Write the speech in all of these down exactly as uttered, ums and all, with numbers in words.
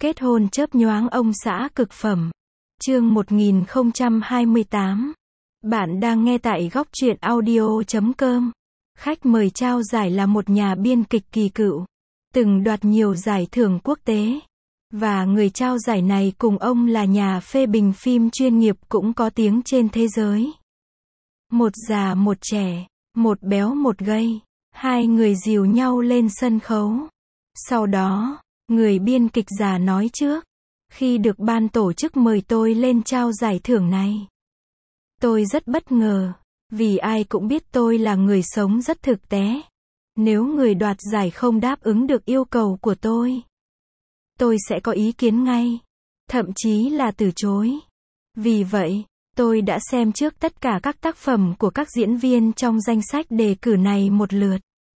Kết hôn chớp nhoáng ông xã cực phẩm. Chương một nghìn không trăm hai mươi tám. Bạn đang nghe tại góc truyện audio chấm com. Khách mời trao giải là một nhà biên kịch kỳ cựu, từng đoạt nhiều giải thưởng quốc tế. Và người trao giải này cùng ông là nhà phê bình phim chuyên nghiệp cũng có tiếng trên thế giới. Một già một trẻ, một béo một gầy, hai người dìu nhau lên sân khấu. Sau đó, người biên kịch già nói trước, khi được ban tổ chức mời tôi lên trao giải thưởng này, tôi rất bất ngờ, vì ai cũng biết tôi là người sống rất thực tế. Nếu người đoạt giải không đáp ứng được yêu cầu của tôi, tôi sẽ có ý kiến ngay, thậm chí là từ chối. Vì vậy, tôi đã xem trước tất cả các tác phẩm của các diễn viên trong danh sách đề cử này một lượt.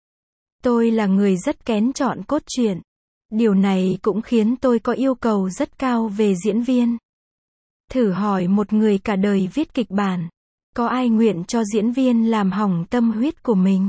Tôi là người rất kén chọn cốt truyện. Điều này cũng khiến tôi có yêu cầu rất cao về diễn viên. Thử hỏi một người cả đời viết kịch bản, có ai nguyện cho diễn viên làm hỏng tâm huyết của mình?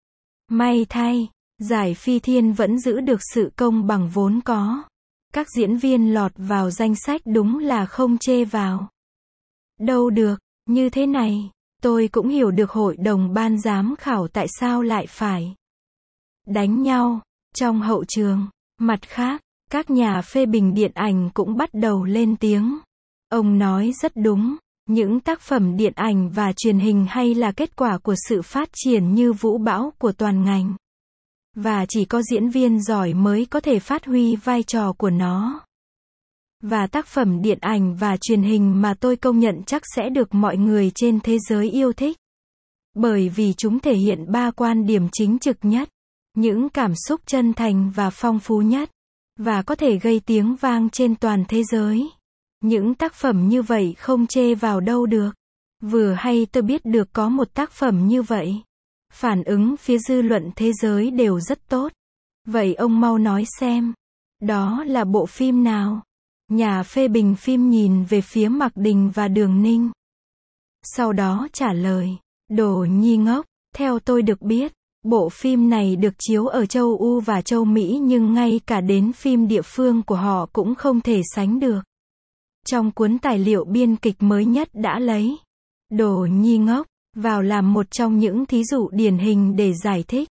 May thay, giải Phi Thiên vẫn giữ được sự công bằng vốn có. Các diễn viên lọt vào danh sách đúng là không chê vào đâu được. Như thế này, tôi cũng hiểu được hội đồng ban giám khảo tại sao lại phải đánh nhau trong hậu trường. Mặt khác, các nhà phê bình điện ảnh cũng bắt đầu lên tiếng. Ông nói rất đúng, những tác phẩm điện ảnh và truyền hình hay là kết quả của sự phát triển như vũ bão của toàn ngành. Và chỉ có diễn viên giỏi mới có thể phát huy vai trò của nó. Và tác phẩm điện ảnh và truyền hình mà tôi công nhận chắc sẽ được mọi người trên thế giới yêu thích. Bởi vì chúng thể hiện ba quan điểm chính trực nhất, những cảm xúc chân thành và phong phú nhất, và có thể gây tiếng vang trên toàn thế giới. Những tác phẩm như vậy không chê vào đâu được. Vừa hay tôi biết được có một tác phẩm như vậy. Phản ứng phía dư luận thế giới đều rất tốt. Vậy ông mau nói xem, đó là bộ phim nào? Nhà phê bình phim nhìn về phía Mạc Đình và Đường Ninh. Sau đó trả lời, đồ nhi ngốc, theo tôi được biết, bộ phim này được chiếu ở châu Âu và châu Mỹ nhưng ngay cả đến phim địa phương của họ cũng không thể sánh được. Trong cuốn tài liệu biên kịch mới nhất đã lấy đồ nhi ngốc vào làm một trong những thí dụ điển hình để giải thích.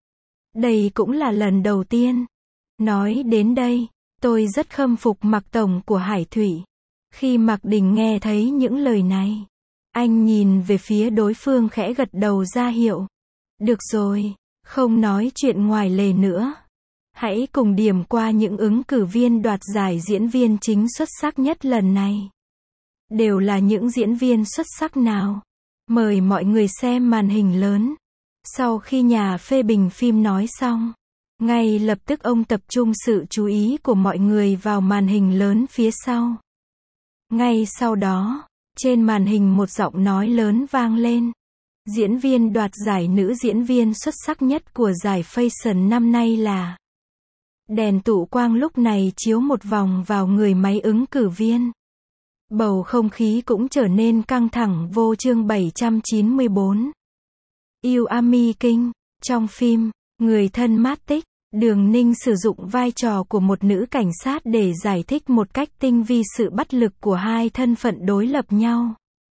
Đây cũng là lần đầu tiên. Nói đến đây, tôi rất khâm phục Mạc Tổng của Hải Thủy. Khi Mạc Đình nghe thấy những lời này, anh nhìn về phía đối phương khẽ gật đầu ra hiệu. Được rồi, không nói chuyện ngoài lề nữa. Hãy cùng điểm qua những ứng cử viên đoạt giải diễn viên chính xuất sắc nhất lần này. Đều là những diễn viên xuất sắc nào? Mời mọi người xem màn hình lớn. Sau khi nhà phê bình phim nói xong, ngay lập tức ông tập trung sự chú ý của mọi người vào màn hình lớn phía sau. Ngay sau đó, trên màn hình một giọng nói lớn vang lên. Diễn viên đoạt giải nữ diễn viên xuất sắc nhất của giải Fashion năm nay là. Đèn tụ quang lúc này chiếu một vòng vào người máy ứng cử viên. Bầu không khí cũng trở nên căng thẳng vô. Chương bảy trăm chín mươi bốn. Yêu Ami Kinh. Trong phim, Người thân mát tích, Đường Ninh sử dụng vai trò của một nữ cảnh sát để giải thích một cách tinh vi sự bất lực của hai thân phận đối lập nhau.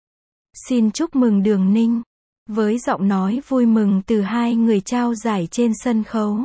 Xin chúc mừng Đường Ninh. Với giọng nói vui mừng từ hai người trao giải trên sân khấu,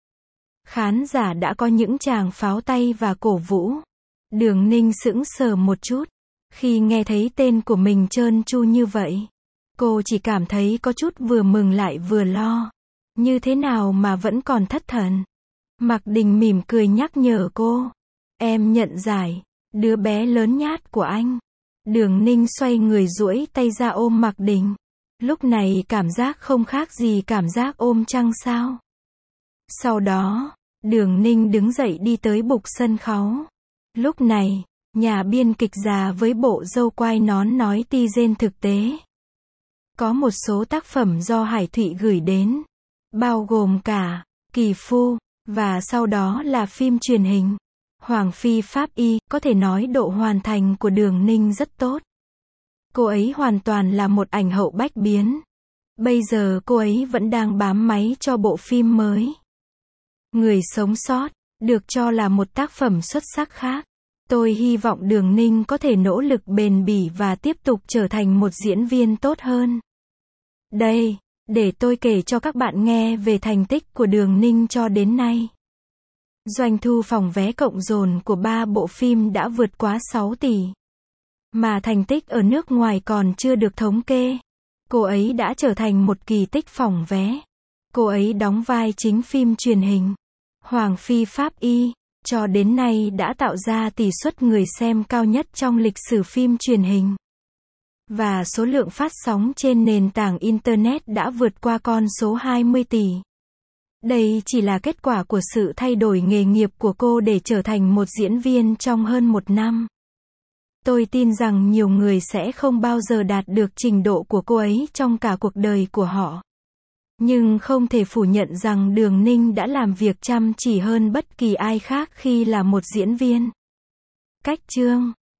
khán giả đã có những tràng pháo tay và cổ vũ. Đường Ninh sững sờ một chút khi nghe thấy tên của mình trơn tru như vậy. Cô chỉ cảm thấy có chút vừa mừng lại vừa lo. Như thế nào mà vẫn còn thất thần? Mạc Đình mỉm cười nhắc nhở cô. Em nhận giải, đứa bé lớn nhát của anh. Đường Ninh xoay người duỗi tay ra ôm Mạc Đình. Lúc này cảm giác không khác gì cảm giác ôm trăng sao. Sau đó, Đường Ninh đứng dậy đi tới bục sân khấu. Lúc này, nhà biên kịch già với bộ râu quai nón nói ti rên thực tế. Có một số tác phẩm do Hải Thụy gửi đến, bao gồm cả Kỳ Phu, và sau đó là phim truyền hình Hoàng Phi Pháp Y. Có thể nói độ hoàn thành của Đường Ninh rất tốt. Cô ấy hoàn toàn là một ảnh hậu bách biến. Bây giờ cô ấy vẫn đang bám máy cho bộ phim mới Người sống sót. được cho là một tác phẩm xuất sắc khác. Tôi hy vọng Đường Ninh có thể nỗ lực bền bỉ và tiếp tục trở thành một diễn viên tốt hơn. Đây, để tôi kể cho các bạn nghe về thành tích của Đường Ninh cho đến nay. Doanh thu phòng vé cộng dồn của ba bộ phim đã vượt quá sáu tỷ. Mà thành tích ở nước ngoài còn chưa được thống kê. Cô ấy đã trở thành một kỳ tích phòng vé. Cô ấy đóng vai chính phim truyền hình Hoàng Phi Pháp Y, cho đến nay đã tạo ra tỷ suất người xem cao nhất trong lịch sử phim truyền hình. Và số lượng phát sóng trên nền tảng Internet đã vượt qua con số hai mươi tỷ. Đây chỉ là kết quả của sự thay đổi nghề nghiệp của cô để trở thành một diễn viên trong hơn một năm. Tôi tin rằng nhiều người sẽ không bao giờ đạt được trình độ của cô ấy trong cả cuộc đời của họ. Nhưng không thể phủ nhận rằng Đường Ninh đã làm việc chăm chỉ hơn bất kỳ ai khác khi là một diễn viên. Cách chương